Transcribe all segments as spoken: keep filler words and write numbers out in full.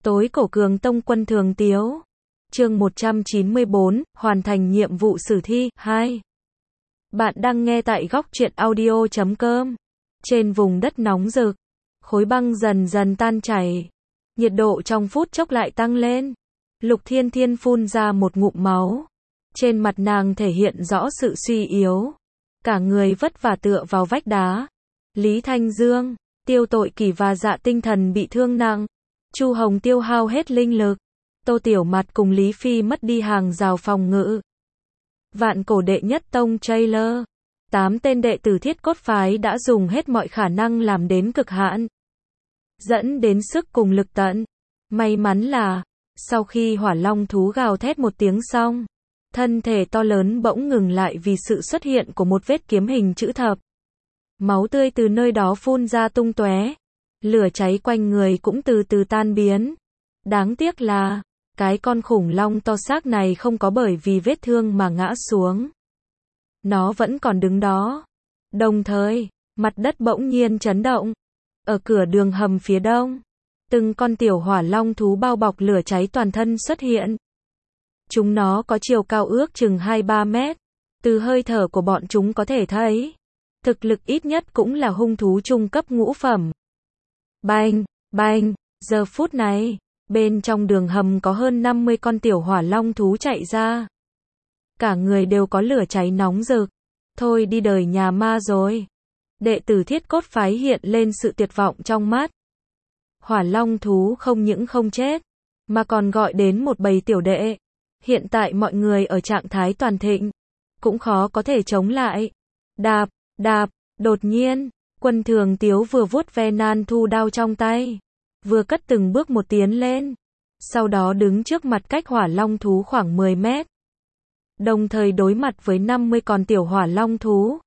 Tối cổ Cường Tông Quân Thường Tiếu. Chương một trăm chín mươi bốn, hoàn thành nhiệm vụ sử thi, hai. Bạn đang nghe tại góc truyện audio chấm com. Trên vùng đất nóng rực, khối băng dần dần tan chảy. Nhiệt độ trong phút chốc lại tăng lên. Lục Thiên Thiên phun ra một ngụm máu. Trên mặt nàng thể hiện rõ sự suy yếu. Cả người vất vả tựa vào vách đá. Lý Thanh Dương, Tiêu Tội Kỷ và Dạ Tinh Thần bị thương nặng. Chu Hồng tiêu hao hết linh lực. Tô Tiểu Mạt cùng Lý Phi mất đi hàng rào phòng ngự. Vạn cổ đệ nhất tông trailer. Tám tên đệ tử Thiết Cốt phái đã dùng hết mọi khả năng làm đến cực hạn. Dẫn đến sức cùng lực tận. May mắn là, sau khi hỏa long thú gào thét một tiếng xong, thân thể to lớn bỗng ngừng lại vì sự xuất hiện của một vết kiếm hình chữ thập. Máu tươi từ nơi đó phun ra tung tóe. Lửa cháy quanh người cũng từ từ tan biến. Đáng tiếc là, cái con khủng long to xác này không có bởi vì vết thương mà ngã xuống. Nó vẫn còn đứng đó. Đồng thời, mặt đất bỗng nhiên chấn động. Ở cửa đường hầm phía đông, từng con tiểu hỏa long thú bao bọc lửa cháy toàn thân xuất hiện. Chúng nó có chiều cao ước chừng hai ba mét. Từ hơi thở của bọn chúng có thể thấy, thực lực ít nhất cũng là hung thú trung cấp ngũ phẩm. Bang, bang, giờ phút này, bên trong đường hầm có hơn năm mươi con tiểu hỏa long thú chạy ra. Cả người đều có lửa cháy nóng rực. Thôi đi đời nhà ma rồi. Đệ tử Thiết Cốt phái hiện lên sự tuyệt vọng trong mắt. Hỏa long thú không những không chết, mà còn gọi đến một bầy tiểu đệ. Hiện tại mọi người ở trạng thái toàn thịnh, cũng khó có thể chống lại. Đạp, đạp, đột nhiên, Quân Thường Tiếu vừa vuốt ve nan thu đao trong tay, vừa cất từng bước một tiến lên, sau đó đứng trước mặt cách hỏa long thú khoảng mười mét. Đồng thời đối mặt với năm mươi con tiểu hỏa long thú.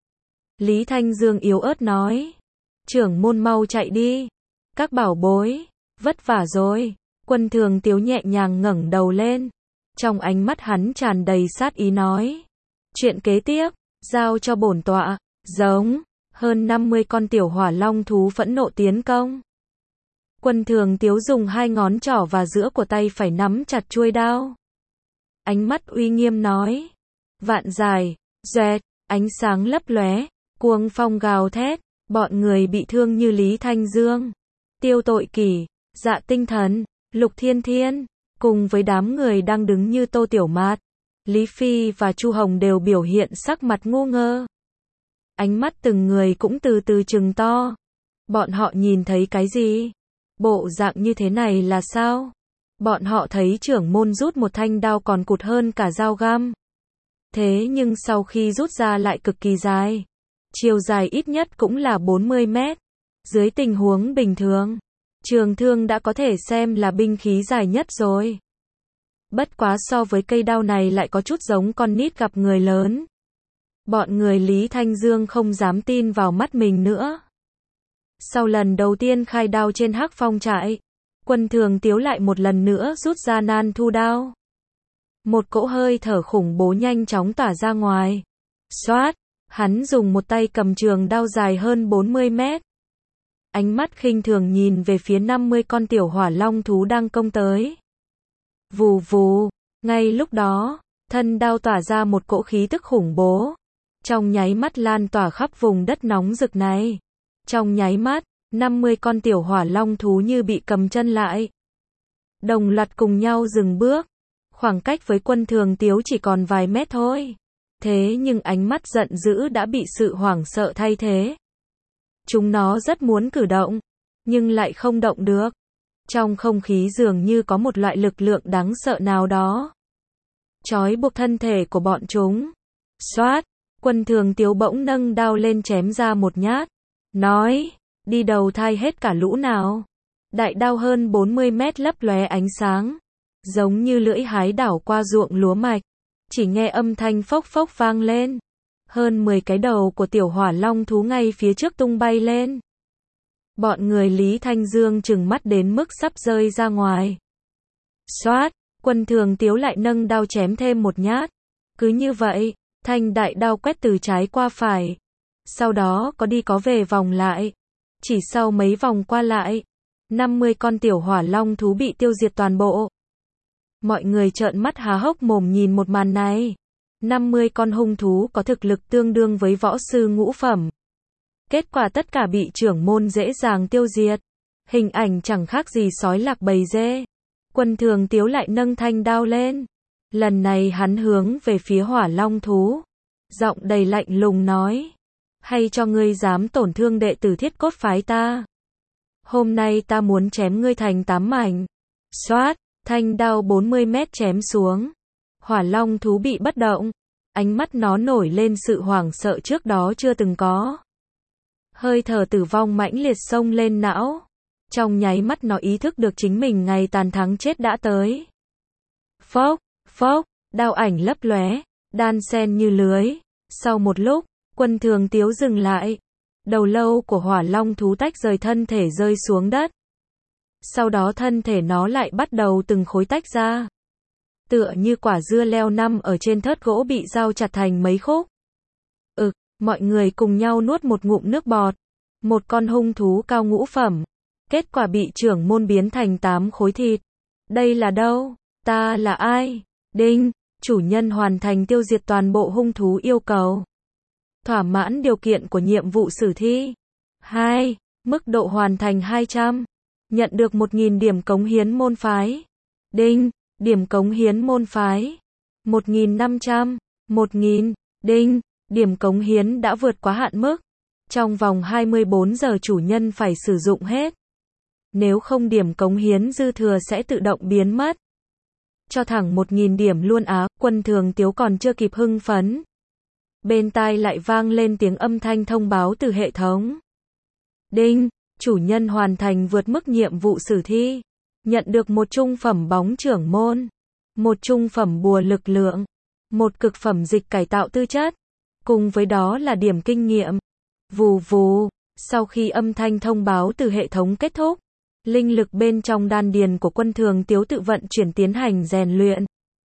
Lý Thanh Dương yếu ớt nói, trưởng môn mau chạy đi, các bảo bối, vất vả rồi. Quân Thường Tiếu nhẹ nhàng ngẩng đầu lên, trong ánh mắt hắn tràn đầy sát ý nói, chuyện kế tiếp, giao cho bổn tọa. Giống, hơn năm mươi con tiểu hỏa long thú phẫn nộ tiến công. Quân Thường Tiếu dùng hai ngón trỏ và giữa của tay phải nắm chặt chuôi đao. Ánh mắt uy nghiêm nói, vạn dài, doẹt, ánh sáng lấp lóe, cuồng phong gào thét, bọn người bị thương như Lý Thanh Dương, Tiêu Tội Kỷ, Dạ Tinh Thần, Lục Thiên Thiên, cùng với đám người đang đứng như Tô Tiểu Mạt, Lý Phi và Chu Hồng đều biểu hiện sắc mặt ngu ngơ. Ánh mắt từng người cũng từ từ trừng to. Bọn họ nhìn thấy cái gì? Bộ dạng như thế này là sao? Bọn họ thấy trưởng môn rút một thanh đao còn cụt hơn cả dao găm. Thế nhưng sau khi rút ra lại cực kỳ dài. Chiều dài ít nhất cũng là bốn mươi mét. Dưới tình huống bình thường, trường thương đã có thể xem là binh khí dài nhất rồi. Bất quá so với cây đao này lại có chút giống con nít gặp người lớn. Bọn người Lý Thanh Dương không dám tin vào mắt mình nữa. Sau lần đầu tiên khai đao trên Hắc Phong trại, Quân Thường Tiếu lại một lần nữa rút ra nan thu đao. Một cỗ hơi thở khủng bố nhanh chóng tỏa ra ngoài. Xoát, hắn dùng một tay cầm trường đao dài hơn bốn mươi mét. Ánh mắt khinh thường nhìn về phía năm mươi con tiểu hỏa long thú đang công tới. Vù vù, ngay lúc đó, thân đao tỏa ra một cỗ khí tức khủng bố. Trong nháy mắt lan tỏa khắp vùng đất nóng rực này. Trong nháy mắt, năm mươi con tiểu hỏa long thú như bị cầm chân lại. Đồng loạt cùng nhau dừng bước. Khoảng cách với Quân Thường Tiếu chỉ còn vài mét thôi. Thế nhưng ánh mắt giận dữ đã bị sự hoảng sợ thay thế. Chúng nó rất muốn cử động, nhưng lại không động được. Trong không khí dường như có một loại lực lượng đáng sợ nào đó trói buộc thân thể của bọn chúng. Xoát, Quân Thường Tiếu bỗng nâng đao lên chém ra một nhát. Nói, đi đầu thai hết cả lũ nào. Đại đao hơn bốn mươi mét lấp lóe ánh sáng. Giống như lưỡi hái đảo qua ruộng lúa mạch. Chỉ nghe âm thanh phốc phốc vang lên. Hơn mười cái đầu của tiểu hỏa long thú ngay phía trước tung bay lên. Bọn người Lý Thanh Dương trừng mắt đến mức sắp rơi ra ngoài. Xoát, Quân Thường Tiếu lại nâng đao chém thêm một nhát. Cứ như vậy, thanh đại đao quét từ trái qua phải. Sau đó có đi có về vòng lại. Chỉ sau mấy vòng qua lại, năm mươi con tiểu hỏa long thú bị tiêu diệt toàn bộ. Mọi người trợn mắt há hốc mồm nhìn một màn này. năm mươi con hung thú có thực lực tương đương với võ sư ngũ phẩm. Kết quả tất cả bị trưởng môn dễ dàng tiêu diệt. Hình ảnh chẳng khác gì sói lạc bầy dê. Quân Thường Tiếu lại nâng thanh đao lên. Lần này hắn hướng về phía hỏa long thú. Giọng đầy lạnh lùng nói. Hay cho ngươi dám tổn thương đệ tử Thiết Cốt phái ta. Hôm nay ta muốn chém ngươi thành tám mảnh. Xoát, thanh đao bốn mươi mét chém xuống. Hỏa long thú bị bất động. Ánh mắt nó nổi lên sự hoảng sợ trước đó chưa từng có. Hơi thở tử vong mãnh liệt xông lên não. Trong nháy mắt nó ý thức được chính mình ngày tàn thắng chết đã tới. Phốc, phốc, đao ảnh lấp lóe, đan sen như lưới. Sau một lúc, Quân Thường Tiếu dừng lại. Đầu lâu của hỏa long thú tách rời thân thể rơi xuống đất. Sau đó thân thể nó lại bắt đầu từng khối tách ra. Tựa như quả dưa leo nằm ở trên thớt gỗ bị dao chặt thành mấy khúc. Ực, mọi người cùng nhau nuốt một ngụm nước bọt. Một con hung thú cao ngũ phẩm. Kết quả bị trưởng môn biến thành tám khối thịt. Đây là đâu? Ta là ai? Đinh, chủ nhân hoàn thành tiêu diệt toàn bộ hung thú yêu cầu. Thỏa mãn điều kiện của nhiệm vụ sử thi. hai. Mức độ hoàn thành hai trăm. Nhận được một nghìn điểm cống hiến môn phái. Đinh, điểm cống hiến môn phái. một nghìn năm trăm. một nghìn. Đinh, điểm cống hiến đã vượt quá hạn mức. Trong vòng hai mươi bốn giờ chủ nhân phải sử dụng hết. Nếu không điểm cống hiến dư thừa sẽ tự động biến mất. Cho thẳng một nghìn điểm luôn á. Quân Thường Tiếu còn chưa kịp hưng phấn. Bên tai lại vang lên tiếng âm thanh thông báo từ hệ thống. Đinh, chủ nhân hoàn thành vượt mức nhiệm vụ sử thi. Nhận được một trung phẩm bóng trưởng môn. Một trung phẩm bùa lực lượng. Một cực phẩm dịch cải tạo tư chất. Cùng với đó là điểm kinh nghiệm. Vù vù, sau khi âm thanh thông báo từ hệ thống kết thúc. Linh lực bên trong đan điền của Quân Thường Tiếu tự vận chuyển tiến hành rèn luyện.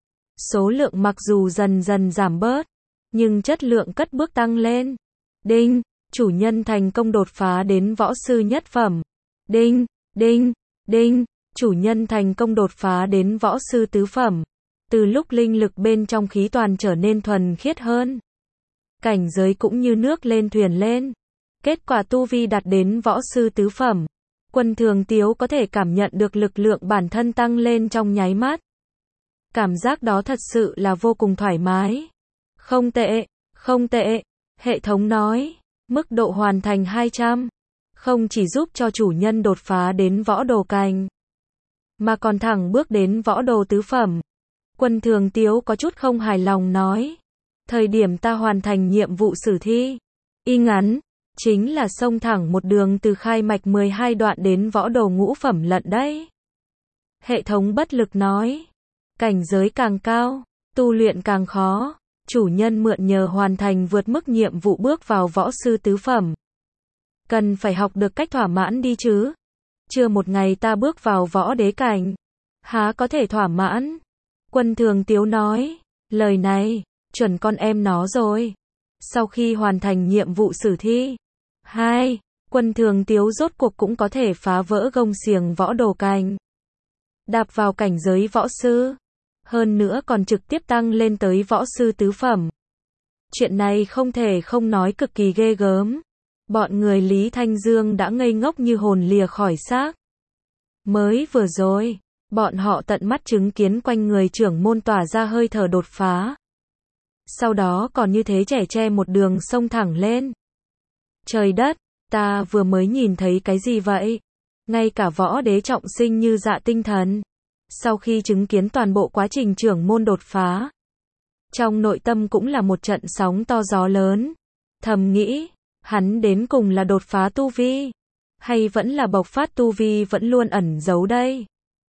Số lượng mặc dù dần dần giảm bớt, nhưng chất lượng cất bước tăng lên. Đinh, chủ nhân thành công đột phá đến võ sư nhất phẩm. Đinh, đinh, đinh, chủ nhân thành công đột phá đến võ sư tứ phẩm. Từ lúc linh lực bên trong khí toàn trở nên thuần khiết hơn. Cảnh giới cũng như nước lên thuyền lên. Kết quả tu vi đạt đến võ sư tứ phẩm. Quân Thường Tiếu có thể cảm nhận được lực lượng bản thân tăng lên trong nháy mắt. Cảm giác đó thật sự là vô cùng thoải mái. Không tệ, không tệ, hệ thống nói, mức độ hoàn thành hai trăm. Không chỉ giúp cho chủ nhân đột phá đến võ đồ cảnh, mà còn thẳng bước đến võ đồ tứ phẩm. Quân Thường Tiếu có chút không hài lòng nói. Thời điểm ta hoàn thành nhiệm vụ sử thi, y ngắn, chính là xông thẳng một đường từ khai mạch mười hai đoạn đến võ đồ ngũ phẩm lận đấy. Hệ thống bất lực nói. Cảnh giới càng cao, tu luyện càng khó. Chủ nhân mượn nhờ hoàn thành vượt mức nhiệm vụ bước vào võ sư tứ phẩm. Cần phải học được cách thỏa mãn đi chứ. Chưa một ngày ta bước vào võ đế cảnh. Há có thể thỏa mãn. Quân Thường Tiếu nói. Lời này, chuẩn con em nó rồi. Sau khi hoàn thành nhiệm vụ sử thi. hai. Quân Thường Tiếu rốt cuộc cũng có thể phá vỡ gông xiềng võ đồ cảnh. Đạp vào cảnh giới võ sư. Hơn nữa còn trực tiếp tăng lên tới võ sư tứ phẩm. Chuyện này không thể không nói cực kỳ ghê gớm. Bọn người Lý Thanh Dương đã ngây ngốc như hồn lìa khỏi xác. Mới vừa rồi, bọn họ tận mắt chứng kiến quanh người trưởng môn tỏa ra hơi thở đột phá. Sau đó còn như thế trẻ tre một đường sông thẳng lên. Trời đất, ta vừa mới nhìn thấy cái gì vậy? Ngay cả võ đế trọng sinh như dạ tinh thần. Sau khi chứng kiến toàn bộ quá trình trưởng môn đột phá, trong nội tâm cũng là một trận sóng to gió lớn. Thầm nghĩ, hắn đến cùng là đột phá tu vi, hay vẫn là bộc phát tu vi vẫn luôn ẩn giấu đây?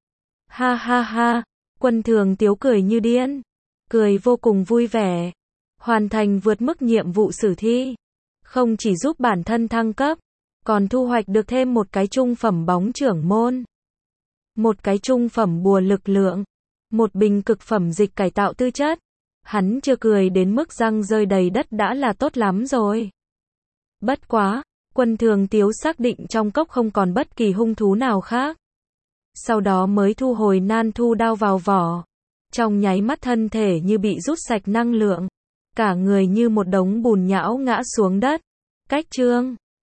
Ha ha ha, Quân Thường Tiếu cười như điên, cười vô cùng vui vẻ. Hoàn thành vượt mức nhiệm vụ sử thi, không chỉ giúp bản thân thăng cấp, còn thu hoạch được thêm một cái trung phẩm bóng trưởng môn. Một cái trung phẩm bùa lực lượng. Một bình cực phẩm dịch cải tạo tư chất. Hắn chưa cười đến mức răng rơi đầy đất đã là tốt lắm rồi. Bất quá, Quân Thường Tiếu xác định trong cốc không còn bất kỳ hung thú nào khác. Sau đó mới thu hồi nan thu đao vào vỏ. Trong nháy mắt thân thể như bị rút sạch năng lượng. Cả người như một đống bùn nhão ngã xuống đất. Cách chương